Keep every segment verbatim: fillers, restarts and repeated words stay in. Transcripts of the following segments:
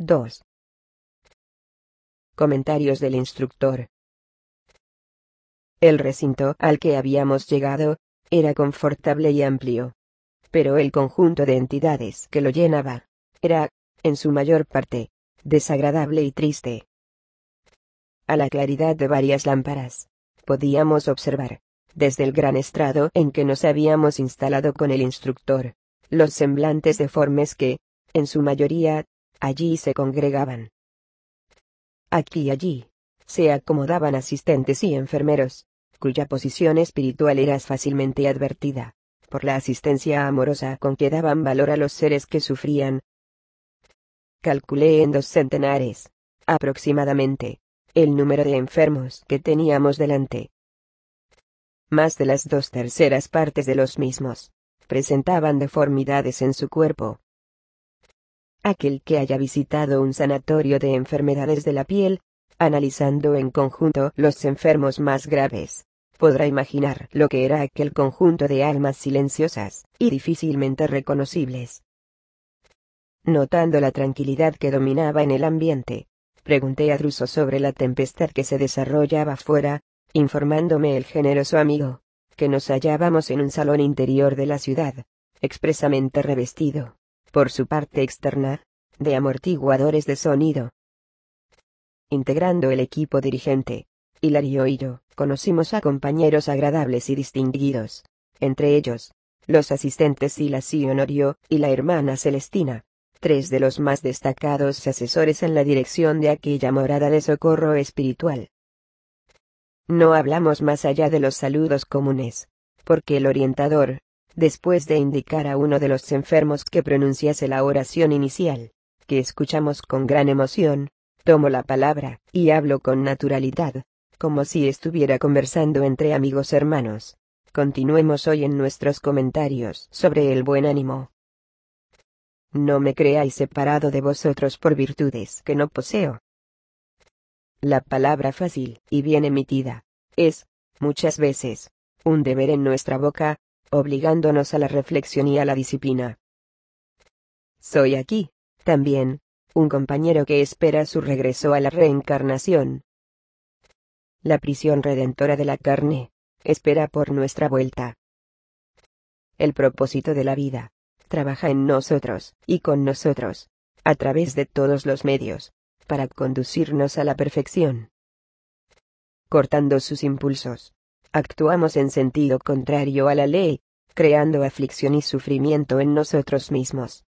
dos. Comentarios del instructor. El recinto al que habíamos llegado era confortable y amplio, pero el conjunto de entidades que lo llenaba era, en su mayor parte, desagradable y triste. A la claridad de varias lámparas, podíamos observar, desde el gran estrado en que nos habíamos instalado con el instructor, los semblantes deformes que, en su mayoría, allí se congregaban. Aquí y allí, se acomodaban asistentes y enfermeros, cuya posición espiritual era fácilmente advertida, por la asistencia amorosa con que daban valor a los seres que sufrían. Calculé en dos centenares, aproximadamente, el número de enfermos que teníamos delante. Más de las dos terceras partes de los mismos presentaban deformidades en su cuerpo. Aquel que haya visitado un sanatorio de enfermedades de la piel, analizando en conjunto los enfermos más graves, podrá imaginar lo que era aquel conjunto de almas silenciosas y difícilmente reconocibles. Notando la tranquilidad que dominaba en el ambiente, pregunté a Druso sobre la tempestad que se desarrollaba fuera, informándome el generoso amigo, que nos hallábamos en un salón interior de la ciudad, expresamente revestido, por su parte externa, de amortiguadores de sonido. Integrando el equipo dirigente, Hilario y yo, conocimos a compañeros agradables y distinguidos, entre ellos, los asistentes Silas y Honorio, y la hermana Celestina, tres de los más destacados asesores en la dirección de aquella morada de socorro espiritual. No hablamos más allá de los saludos comunes, porque el orientador, después de indicar a uno de los enfermos que pronunciase la oración inicial, que escuchamos con gran emoción, tomó la palabra, y habló con naturalidad, como si estuviera conversando entre amigos hermanos. Continuemos hoy en nuestros comentarios sobre el buen ánimo. No me creáis separado de vosotros por virtudes que no poseo. La palabra fácil y bien emitida es, muchas veces, un deber en nuestra boca, obligándonos a la reflexión y a la disciplina. Soy aquí, también, un compañero que espera su regreso a la reencarnación. La prisión redentora de la carne espera por nuestra vuelta. El propósito de la vida trabaja en nosotros y con nosotros, a través de todos los medios, para conducirnos a la perfección. Cortando sus impulsos, actuamos en sentido contrario a la ley, creando aflicción y sufrimiento en nosotros mismos.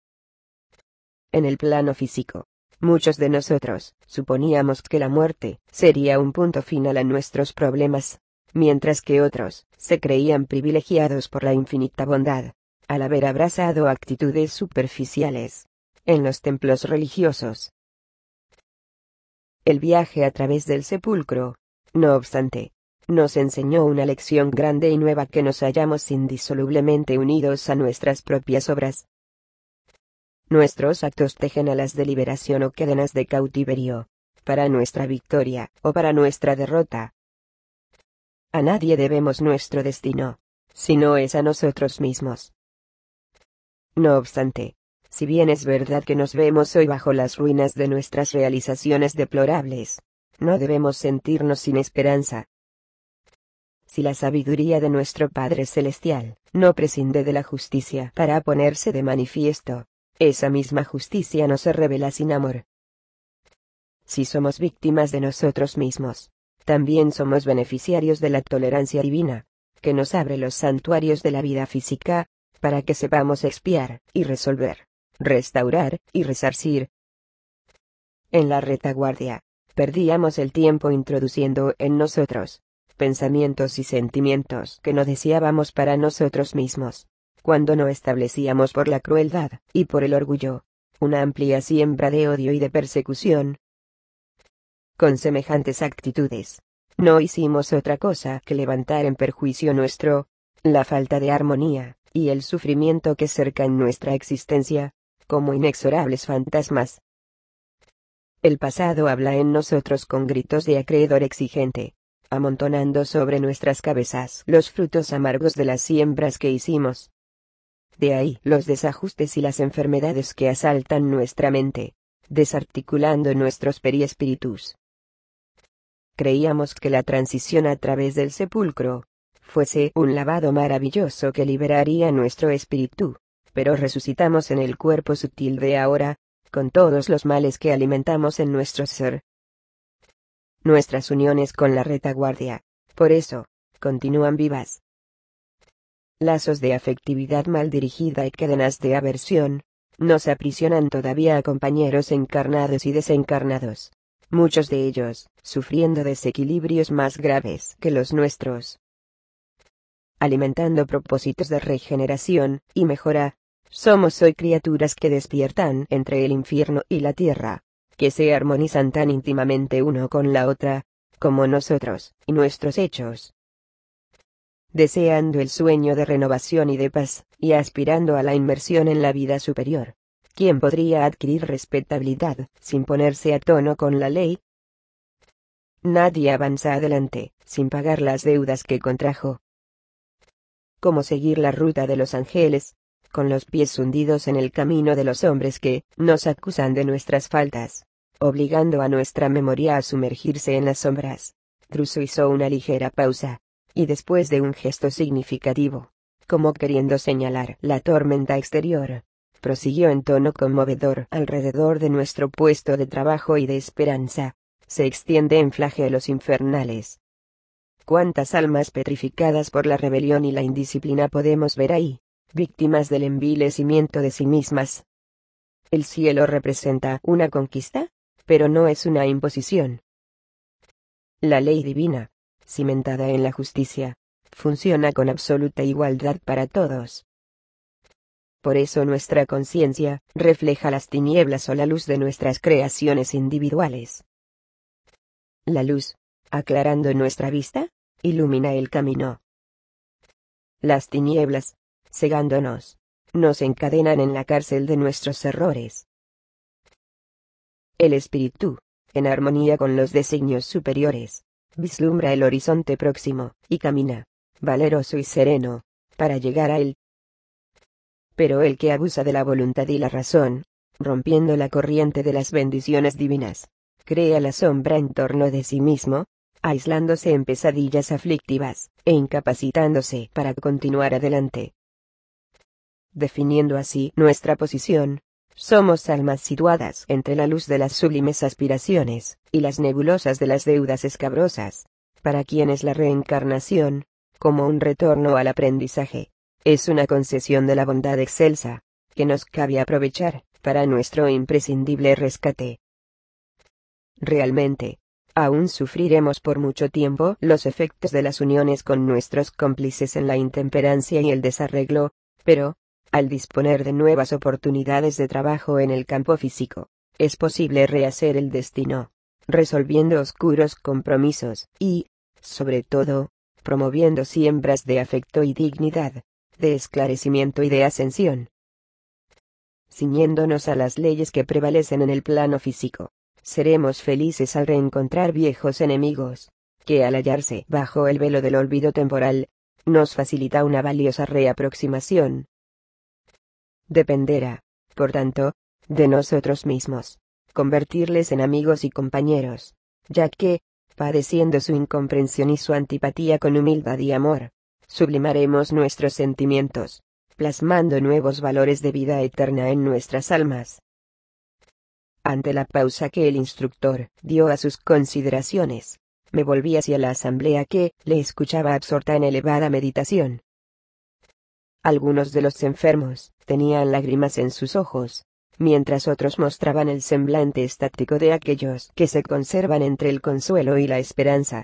En el plano físico, muchos de nosotros suponíamos que la muerte sería un punto final a nuestros problemas, mientras que otros se creían privilegiados por la infinita bondad, al haber abrazado actitudes superficiales en los templos religiosos. El viaje a través del sepulcro, no obstante, nos enseñó una lección grande y nueva: que nos hallamos indisolublemente unidos a nuestras propias obras. Nuestros actos tejen alas de liberación o cadenas de cautiverio, para nuestra victoria o para nuestra derrota. A nadie debemos nuestro destino, si no es a nosotros mismos. No obstante, si bien es verdad que nos vemos hoy bajo las ruinas de nuestras realizaciones deplorables, no debemos sentirnos sin esperanza. Si la sabiduría de nuestro Padre Celestial no prescinde de la justicia para ponerse de manifiesto, esa misma justicia no se revela sin amor. Si somos víctimas de nosotros mismos, también somos beneficiarios de la tolerancia divina, que nos abre los santuarios de la vida física, para que sepamos expiar y resolver, restaurar y resarcir. En la retaguardia, perdíamos el tiempo introduciendo en nosotros pensamientos y sentimientos que no deseábamos para nosotros mismos, cuando no establecíamos por la crueldad y por el orgullo una amplia siembra de odio y de persecución. Con semejantes actitudes, no hicimos otra cosa que levantar en perjuicio nuestro la falta de armonía y el sufrimiento que cercan nuestra existencia, como inexorables fantasmas. El pasado habla en nosotros con gritos de acreedor exigente, amontonando sobre nuestras cabezas los frutos amargos de las siembras que hicimos. De ahí los desajustes y las enfermedades que asaltan nuestra mente, desarticulando nuestros periespíritus. Creíamos que la transición a través del sepulcro fuese un lavado maravilloso que liberaría nuestro espíritu, pero resucitamos en el cuerpo sutil de ahora, con todos los males que alimentamos en nuestro ser. Nuestras uniones con la retaguardia, por eso, continúan vivas. Lazos de afectividad mal dirigida y cadenas de aversión nos aprisionan todavía a compañeros encarnados y desencarnados, muchos de ellos sufriendo desequilibrios más graves que los nuestros. Alimentando propósitos de regeneración y mejora, somos hoy criaturas que despiertan entre el infierno y la tierra, que se armonizan tan íntimamente uno con la otra, como nosotros y nuestros hechos. Deseando el sueño de renovación y de paz, y aspirando a la inmersión en la vida superior. ¿Quién podría adquirir respetabilidad sin ponerse a tono con la ley? Nadie avanza adelante sin pagar las deudas que contrajo. ¿Cómo seguir la ruta de los ángeles, con los pies hundidos en el camino de los hombres que nos acusan de nuestras faltas, obligando a nuestra memoria a sumergirse en las sombras? Druso hizo una ligera pausa, y después de un gesto significativo, como queriendo señalar la tormenta exterior, prosiguió en tono conmovedor: alrededor de nuestro puesto de trabajo y de esperanza, se extienden flagelos infernales. ¿Cuántas almas petrificadas por la rebelión y la indisciplina podemos ver ahí, víctimas del envilecimiento de sí mismas? El cielo representa una conquista, pero no es una imposición. La ley divina, cimentada en la justicia, funciona con absoluta igualdad para todos. Por eso nuestra conciencia refleja las tinieblas o la luz de nuestras creaciones individuales. La luz, aclarando nuestra vista, ilumina el camino. Las tinieblas, cegándonos, nos encadenan en la cárcel de nuestros errores. El espíritu, en armonía con los designios superiores, vislumbra el horizonte próximo, y camina, valeroso y sereno, para llegar a él. Pero el que abusa de la voluntad y la razón, rompiendo la corriente de las bendiciones divinas, crea la sombra en torno de sí mismo, aislándose en pesadillas aflictivas, e incapacitándose para continuar adelante. Definiendo así nuestra posición, somos almas situadas entre la luz de las sublimes aspiraciones, y las nebulosas de las deudas escabrosas, para quienes la reencarnación, como un retorno al aprendizaje, es una concesión de la bondad excelsa, que nos cabe aprovechar, para nuestro imprescindible rescate. Realmente, aún sufriremos por mucho tiempo los efectos de las uniones con nuestros cómplices en la intemperancia y el desarreglo, pero, al disponer de nuevas oportunidades de trabajo en el campo físico, es posible rehacer el destino, resolviendo oscuros compromisos, y, sobre todo, promoviendo siembras de afecto y dignidad, de esclarecimiento y de ascensión. Ciñéndonos a las leyes que prevalecen en el plano físico, seremos felices al reencontrar viejos enemigos, que al hallarse bajo el velo del olvido temporal, nos facilita una valiosa reaproximación. Dependerá, por tanto, de nosotros mismos, convertirles en amigos y compañeros, ya que, padeciendo su incomprensión y su antipatía con humildad y amor, sublimaremos nuestros sentimientos, plasmando nuevos valores de vida eterna en nuestras almas. Ante la pausa que el instructor dio a sus consideraciones, me volví hacia la asamblea que le escuchaba absorta en elevada meditación. Algunos de los enfermos tenían lágrimas en sus ojos, mientras otros mostraban el semblante estático de aquellos que se conservan entre el consuelo y la esperanza.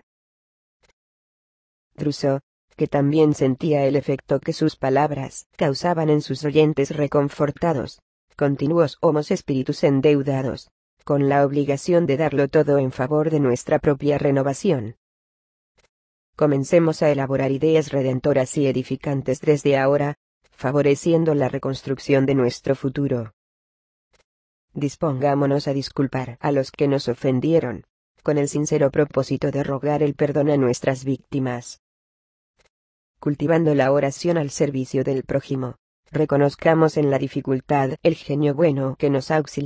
Druso, que también sentía el efecto que sus palabras causaban en sus oyentes reconfortados, continuó: somos espíritus endeudados, con la obligación de darlo todo en favor de nuestra propia renovación. Comencemos a elaborar ideas redentoras y edificantes desde ahora, favoreciendo la reconstrucción de nuestro futuro. Dispongámonos a disculpar a los que nos ofendieron, con el sincero propósito de rogar el perdón a nuestras víctimas. Cultivando la oración al servicio del prójimo, reconozcamos en la dificultad el genio bueno que nos auxilia,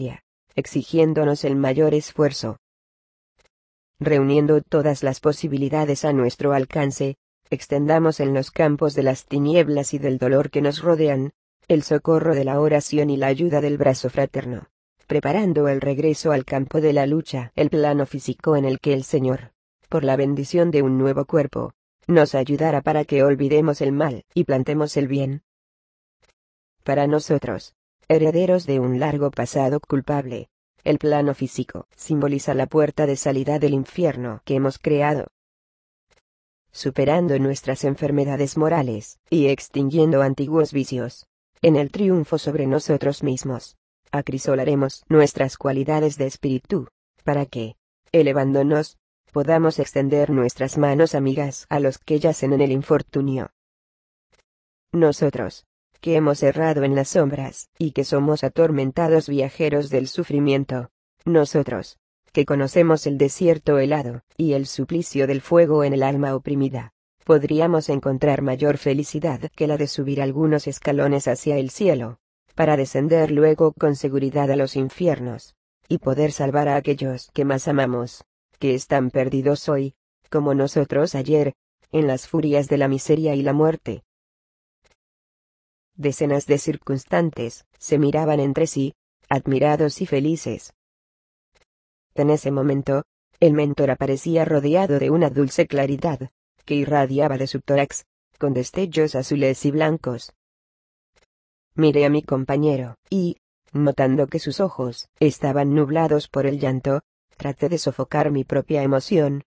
exigiéndonos el mayor esfuerzo. Reuniendo todas las posibilidades a nuestro alcance, extendamos en los campos de las tinieblas y del dolor que nos rodean, el socorro de la oración y la ayuda del brazo fraterno, preparando el regreso al campo de la lucha, el plano físico en el que el Señor, por la bendición de un nuevo cuerpo, nos ayudará para que olvidemos el mal y plantemos el bien. Para nosotros, herederos de un largo pasado culpable, el plano físico simboliza la puerta de salida del infierno que hemos creado. Superando nuestras enfermedades morales y extinguiendo antiguos vicios, en el triunfo sobre nosotros mismos, acrisolaremos nuestras cualidades de espíritu, para que, elevándonos, podamos extender nuestras manos amigas a los que yacen en el infortunio. Nosotros, que hemos errado en las sombras, y que somos atormentados viajeros del sufrimiento. Nosotros, que conocemos el desierto helado, y el suplicio del fuego en el alma oprimida, podríamos encontrar mayor felicidad que la de subir algunos escalones hacia el cielo, para descender luego con seguridad a los infiernos, y poder salvar a aquellos que más amamos, que están perdidos hoy, como nosotros ayer, en las furias de la miseria y la muerte. Decenas de circunstantes se miraban entre sí, admirados y felices. En ese momento, el mentor aparecía rodeado de una dulce claridad, que irradiaba de su tórax, con destellos azules y blancos. Miré a mi compañero, y, notando que sus ojos estaban nublados por el llanto, traté de sofocar mi propia emoción.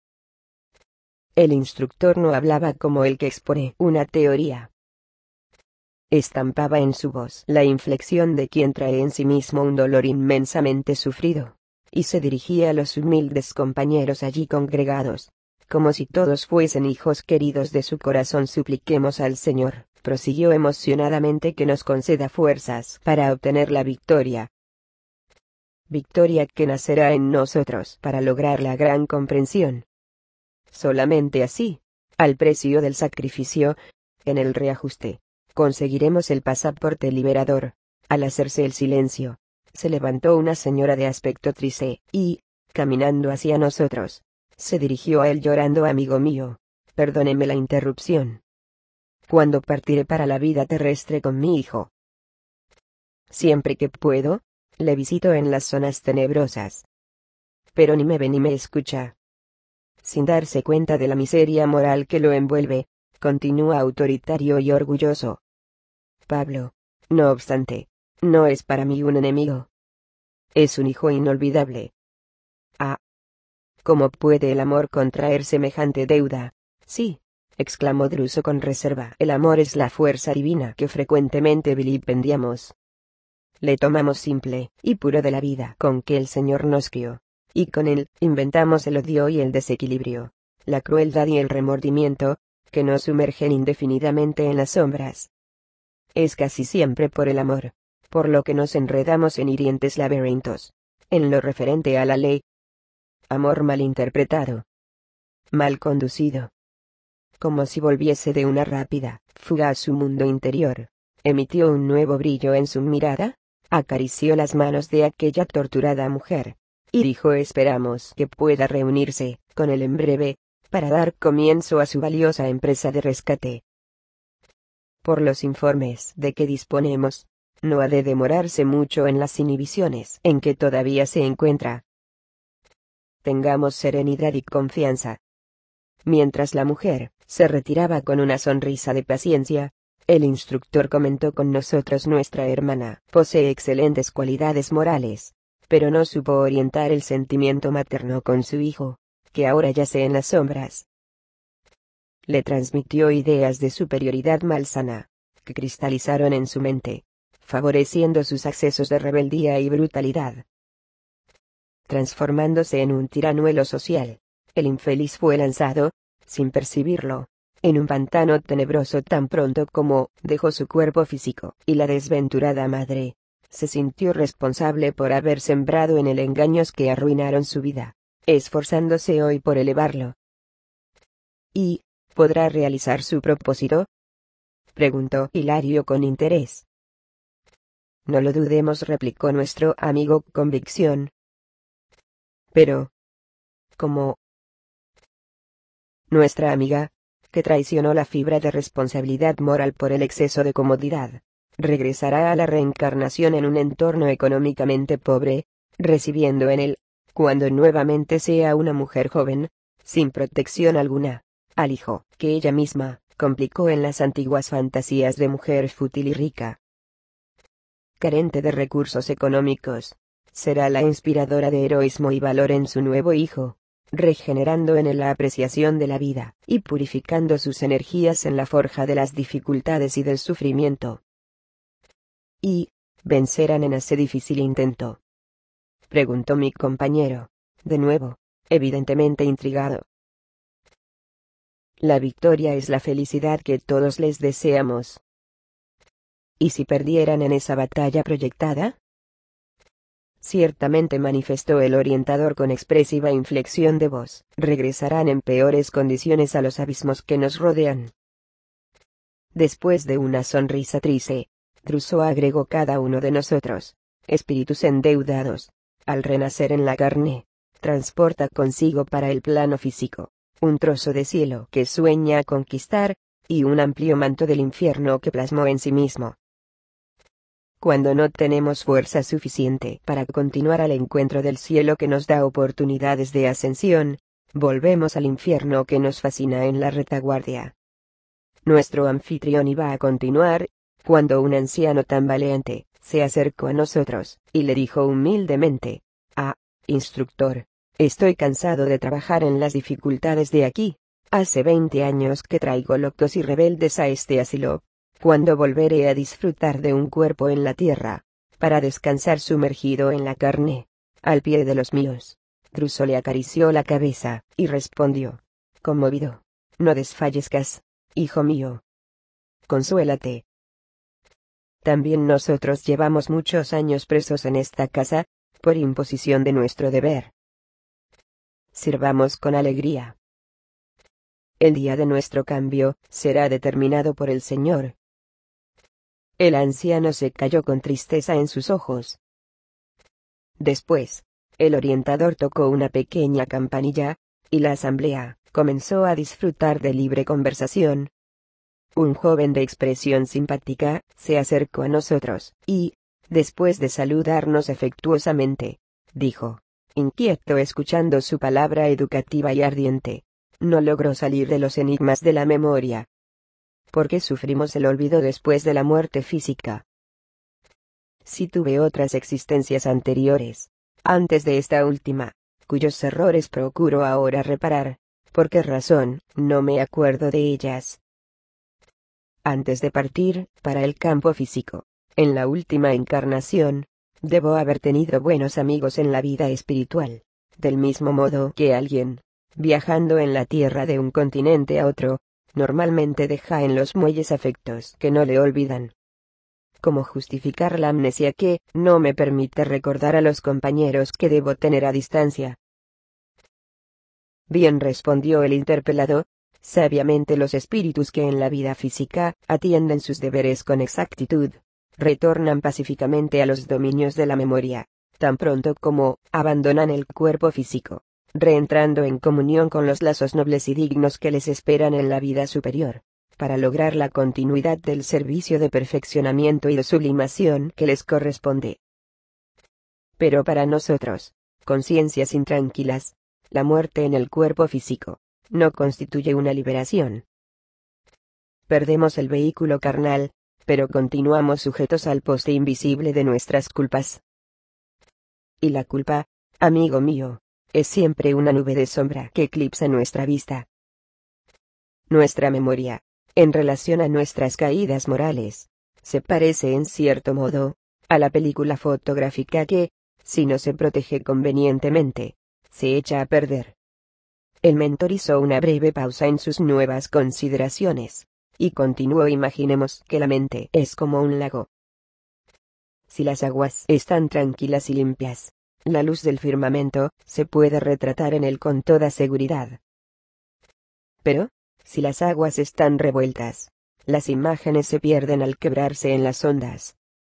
El instructor no hablaba como el que expone una teoría. Estampaba en su voz la inflexión de quien trae en sí mismo un dolor inmensamente sufrido, y se dirigía a los humildes compañeros allí congregados, como si todos fuesen hijos queridos de su corazón. Supliquemos al Señor, prosiguió emocionadamente, que nos conceda fuerzas para obtener la victoria. Victoria que nacerá en nosotros para lograr la gran comprensión. Solamente así, al precio del sacrificio, en el reajuste, conseguiremos el pasaporte liberador. Al hacerse el silencio, se levantó una señora de aspecto triste, y, caminando hacia nosotros, se dirigió a él llorando: amigo mío, perdóneme la interrupción. ¿Cuándo partiré para la vida terrestre con mi hijo? Siempre que puedo, le visito en las zonas tenebrosas. Pero ni me ve ni me escucha. Sin darse cuenta de la miseria moral que lo envuelve, continúa autoritario y orgulloso. Pablo, no obstante, no es para mí un enemigo. Es un hijo inolvidable. Ah. ¿Cómo puede el amor contraer semejante deuda? Sí, exclamó Druso con reserva. El amor es la fuerza divina que frecuentemente vilipendiamos. Le tomamos simple y puro de la vida con que el Señor nos crió, y con él inventamos el odio y el desequilibrio, la crueldad y el remordimiento, que nos sumergen indefinidamente en las sombras. Es casi siempre por el amor, por lo que nos enredamos en hirientes laberintos, en lo referente a la ley. Amor mal interpretado, mal conducido, como si volviese de una rápida fuga a su mundo interior, emitió un nuevo brillo en su mirada, acarició las manos de aquella torturada mujer, y dijo: esperamos que pueda reunirse con él en breve, para dar comienzo a su valiosa empresa de rescate. Por los informes de que disponemos, no ha de demorarse mucho en las inhibiciones en que todavía se encuentra. Tengamos serenidad y confianza. Mientras la mujer se retiraba con una sonrisa de paciencia, el instructor comentó con nosotros: nuestra hermana posee excelentes cualidades morales, pero no supo orientar el sentimiento materno con su hijo, que ahora yace en las sombras. Le transmitió ideas de superioridad malsana, que cristalizaron en su mente, favoreciendo sus accesos de rebeldía y brutalidad. Transformándose en un tiranuelo social, el infeliz fue lanzado, sin percibirlo, en un pantano tenebroso tan pronto como dejó su cuerpo físico, y la desventurada madre se sintió responsable por haber sembrado en él engaños que arruinaron su vida, esforzándose hoy por elevarlo. ¿Y podrá realizar su propósito?, preguntó Hilario con interés. no lo dudemos, replicó nuestro amigo con convicción. Pero, ¿cómo? Nuestra amiga, que traicionó la fibra de responsabilidad moral por el exceso de comodidad, regresará a la reencarnación en un entorno económicamente pobre, recibiendo en él, cuando nuevamente sea una mujer joven, sin protección alguna, al hijo que ella misma complicó en las antiguas fantasías de mujer fútil y rica. Carente de recursos económicos, será la inspiradora de heroísmo y valor en su nuevo hijo, regenerando en él la apreciación de la vida y purificando sus energías en la forja de las dificultades y del sufrimiento. ¿Y vencerán en ese difícil intento?, preguntó mi compañero, de nuevo, evidentemente intrigado. La victoria es la felicidad que todos les deseamos. ¿Y si perdieran en esa batalla proyectada? Ciertamente, manifestó el orientador con expresiva inflexión de voz, regresarán en peores condiciones a los abismos que nos rodean. Después de una sonrisa triste, Druso agregó: cada uno de nosotros, espíritus endeudados, al renacer en la carne, transporta consigo para el plano físico un trozo de cielo que sueña conquistar, y un amplio manto del infierno que plasmó en sí mismo. Cuando no tenemos fuerza suficiente para continuar al encuentro del cielo que nos da oportunidades de ascensión, volvemos al infierno que nos fascina en la retaguardia. Nuestro anfitrión iba a continuar, cuando un anciano tambaleante se acercó a nosotros, y le dijo humildemente: «Ah, instructor, estoy cansado de trabajar en las dificultades de aquí. Hace veinte años que traigo locos y rebeldes a este asilo. ¿Cuándo volveré a disfrutar de un cuerpo en la tierra, para descansar sumergido en la carne, al pie de los míos?» Druso le acarició la cabeza, y respondió, conmovido: «No desfallezcas, hijo mío. Consuélate. También nosotros llevamos muchos años presos en esta casa, por imposición de nuestro deber. Sirvamos con alegría. El día de nuestro cambio será determinado por el Señor». El anciano se calló con tristeza en sus ojos. Después, el orientador tocó una pequeña campanilla, y la asamblea comenzó a disfrutar de libre conversación. Un joven de expresión simpática se acercó a nosotros, y, después de saludarnos afectuosamente, dijo, inquieto escuchando su palabra educativa y ardiente: «No logró salir de los enigmas de la memoria. ¿Por qué sufrimos el olvido después de la muerte física? Si tuve otras existencias anteriores, antes de esta última, cuyos errores procuro ahora reparar, ¿por qué razón no me acuerdo de ellas? Antes de partir para el campo físico, en la última encarnación, debo haber tenido buenos amigos en la vida espiritual, del mismo modo que alguien, viajando en la tierra de un continente a otro, normalmente deja en los muelles afectos que no le olvidan. ¿Cómo justificar la amnesia que no me permite recordar a los compañeros que debo tener a distancia?» Bien, respondió el interpelado, sabiamente los espíritus que en la vida física atienden sus deberes con exactitud, retornan pacíficamente a los dominios de la memoria, tan pronto como abandonan el cuerpo físico, reentrando en comunión con los lazos nobles y dignos que les esperan en la vida superior, para lograr la continuidad del servicio de perfeccionamiento y de sublimación que les corresponde. Pero para nosotros, conciencias intranquilas, la muerte en el cuerpo físico no constituye una liberación. Perdemos el vehículo carnal, pero continuamos sujetos al poste invisible de nuestras culpas. Y la culpa, amigo mío, es siempre una nube de sombra que eclipsa nuestra vista. Nuestra memoria, en relación a nuestras caídas morales, se parece en cierto modo a la película fotográfica que, si no se protege convenientemente, se echa a perder. El mentor hizo una breve pausa en sus nuevas consideraciones, y continuó: imaginemos que la mente es como un lago. Si las aguas están tranquilas y limpias, la luz del firmamento se puede retratar en él con toda seguridad. Pero, si las aguas están revueltas, las imágenes se pierden al quebrarse en las ondas,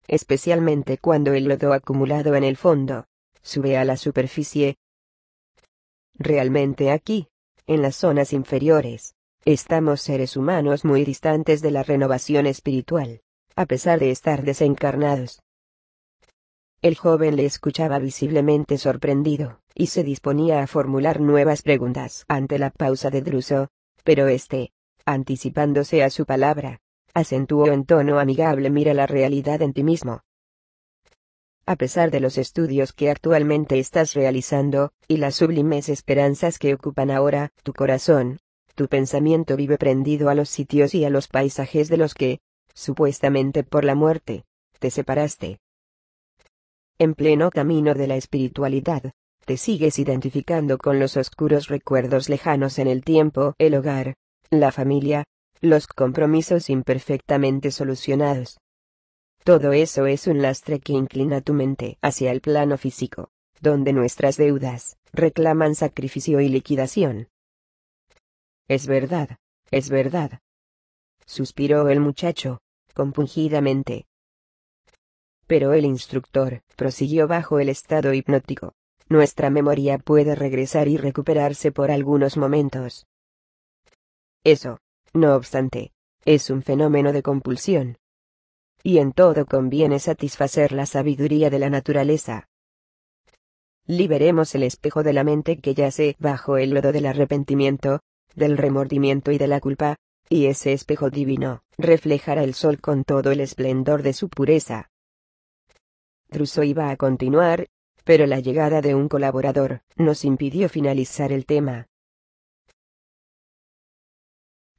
especialmente cuando el lodo acumulado en el fondo sube a la superficie. Realmente aquí, en las zonas inferiores, estamos seres humanos muy distantes de la renovación espiritual, a pesar de estar desencarnados. El joven le escuchaba visiblemente sorprendido, y se disponía a formular nuevas preguntas ante la pausa de Druso, pero éste, anticipándose a su palabra, acentuó en tono amigable: mira la realidad en ti mismo. A pesar de los estudios que actualmente estás realizando, y las sublimes esperanzas que ocupan ahora tu corazón, tu pensamiento vive prendido a los sitios y a los paisajes de los que, supuestamente por la muerte, te separaste. En pleno camino de la espiritualidad, te sigues identificando con los oscuros recuerdos lejanos en el tiempo, el hogar, la familia, los compromisos imperfectamente solucionados. Todo eso es un lastre que inclina tu mente hacia el plano físico, donde nuestras deudas reclaman sacrificio y liquidación. Es verdad, es verdad, suspiró el muchacho, compungidamente. Pero el instructor prosiguió bajo el estado hipnótico. Nuestra memoria puede regresar y recuperarse por algunos momentos. Eso, no obstante, es un fenómeno de compulsión. Y en todo conviene satisfacer la sabiduría de la naturaleza. Liberemos el espejo de la mente que yace bajo el lodo del arrepentimiento, del remordimiento y de la culpa, y ese espejo divino reflejará el sol con todo el esplendor de su pureza. Druso iba a continuar, pero la llegada de un colaborador nos impidió finalizar el tema.